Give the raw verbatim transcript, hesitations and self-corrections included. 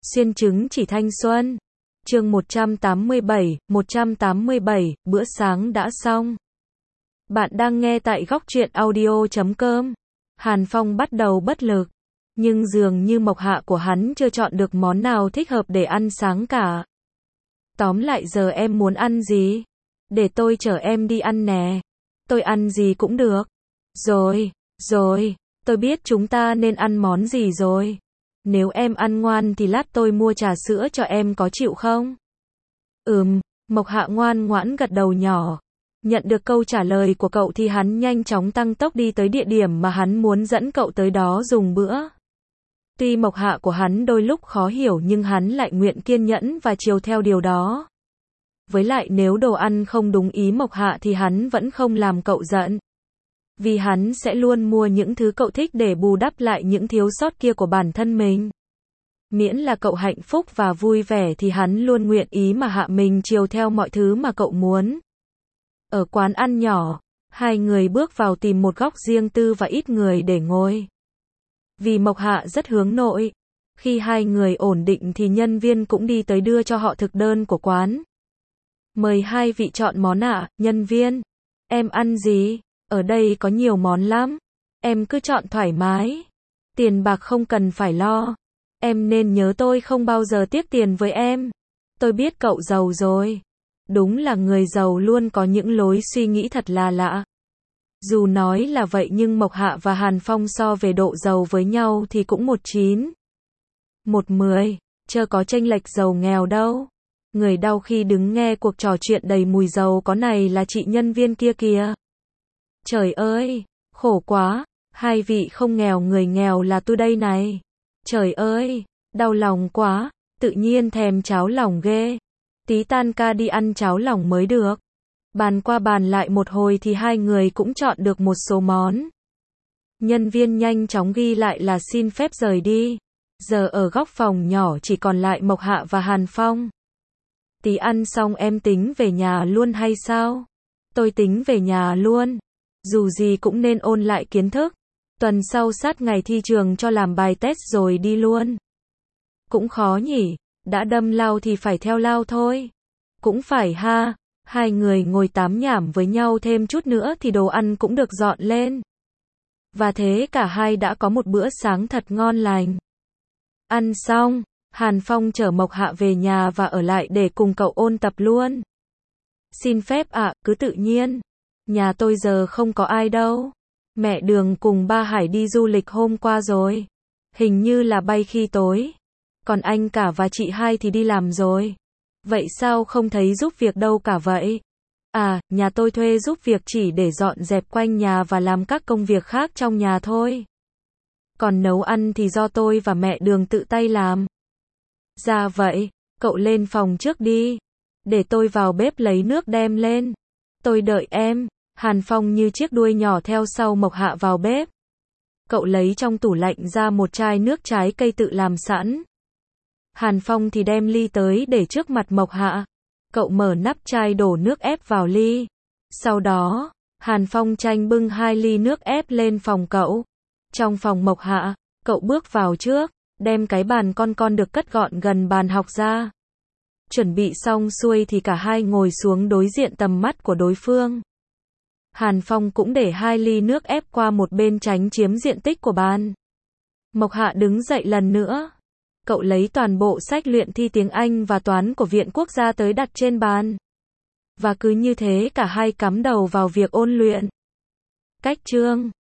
Xuyên chứng chỉ thanh xuân. Chương một trăm tám mươi bảy, một trăm tám mươi bảy, bữa sáng đã xong. Bạn đang nghe tại góc truyện audio chấm com. Hàn Phong bắt đầu bất lực, nhưng dường như mộc hạ của hắn chưa chọn được món nào thích hợp để ăn sáng cả. Tóm lại giờ em muốn ăn gì? Để tôi chở em đi ăn nè. Tôi ăn gì cũng được. Rồi, rồi, tôi biết chúng ta nên ăn món gì rồi. Nếu em ăn ngoan thì lát tôi mua trà sữa cho em, có chịu không? Ừm, Mộc Hạ ngoan ngoãn gật đầu nhỏ. Nhận được câu trả lời của cậu thì hắn nhanh chóng tăng tốc đi tới địa điểm mà hắn muốn dẫn cậu tới đó dùng bữa. Tuy Mộc Hạ của hắn đôi lúc khó hiểu nhưng hắn lại nguyện kiên nhẫn và chiều theo điều đó. Với lại nếu đồ ăn không đúng ý Mộc Hạ thì hắn vẫn không làm cậu giận. Vì hắn sẽ luôn mua những thứ cậu thích để bù đắp lại những thiếu sót kia của bản thân mình. Miễn là cậu hạnh phúc và vui vẻ thì hắn luôn nguyện ý mà hạ mình chiều theo mọi thứ mà cậu muốn. Ở quán ăn nhỏ, hai người bước vào tìm một góc riêng tư và ít người để ngồi. Vì Mộc Hạ rất hướng nội, khi hai người ổn định thì nhân viên cũng đi tới đưa cho họ thực đơn của quán. Mời hai vị chọn món ạ, nhân viên. Em ăn gì? Ở đây có nhiều món lắm. Em cứ chọn thoải mái. Tiền bạc không cần phải lo. Em nên nhớ tôi không bao giờ tiếc tiền với em. Tôi biết cậu giàu rồi. Đúng là người giàu luôn có những lối suy nghĩ thật là lạ. Dù nói là vậy nhưng Mộc Hạ và Hàn Phong so về độ giàu với nhau thì cũng một chín, một mười, chớ có chênh lệch giàu nghèo đâu. Người đau khi đứng nghe cuộc trò chuyện đầy mùi giàu có này là chị nhân viên kia kìa. Trời ơi, khổ quá, hai vị không nghèo, người nghèo là tôi đây này. Trời ơi, đau lòng quá, tự nhiên thèm cháo lòng ghê. Tí tan ca đi ăn cháo lòng mới được. Bàn qua bàn lại một hồi thì hai người cũng chọn được một số món. Nhân viên nhanh chóng ghi lại là xin phép rời đi. Giờ ở góc phòng nhỏ chỉ còn lại Mộc Hạ và Hàn Phong. Tí ăn xong em tính về nhà luôn hay sao? Tôi tính về nhà luôn. Dù gì cũng nên ôn lại kiến thức. Tuần sau sát ngày thi trường cho làm bài test rồi đi luôn. Cũng khó nhỉ, đã đâm lao thì phải theo lao thôi. Cũng phải ha. Hai người ngồi tám nhảm với nhau thêm chút nữa thì đồ ăn cũng được dọn lên. Và thế cả hai đã có một bữa sáng thật ngon lành. Ăn xong, Hàn Phong chở Mộc Hạ về nhà và ở lại để cùng cậu ôn tập luôn. Xin phép ạ, à, cứ tự nhiên. Nhà tôi giờ không có ai đâu. Mẹ Đường cùng ba Hải đi du lịch hôm qua rồi. Hình như là bay khi tối. Còn anh cả và chị hai thì đi làm rồi. Vậy sao không thấy giúp việc đâu cả vậy? À, nhà tôi thuê giúp việc chỉ để dọn dẹp quanh nhà và làm các công việc khác trong nhà thôi. Còn nấu ăn thì do tôi và mẹ Đường tự tay làm. Dạ vậy, cậu lên phòng trước đi. Để tôi vào bếp lấy nước đem lên. Tôi đợi em. Hàn Phong như chiếc đuôi nhỏ theo sau Mộc Hạ vào bếp. Cậu lấy trong tủ lạnh ra một chai nước trái cây tự làm sẵn. Hàn Phong thì đem ly tới để trước mặt Mộc Hạ. Cậu mở nắp chai đổ nước ép vào ly. Sau đó, Hàn Phong tranh bưng hai ly nước ép lên phòng cậu. Trong phòng Mộc Hạ, cậu bước vào trước, đem cái bàn con con được cất gọn gần bàn học ra. Chuẩn bị xong xuôi thì cả hai ngồi xuống đối diện tầm mắt của đối phương. Hàn Phong cũng để hai ly nước ép qua một bên tránh chiếm diện tích của bàn. Mộc Hạ đứng dậy lần nữa. Cậu lấy toàn bộ sách luyện thi tiếng Anh và toán của Viện Quốc gia tới đặt trên bàn. Và cứ như thế cả hai cắm đầu vào việc ôn luyện. Cách chương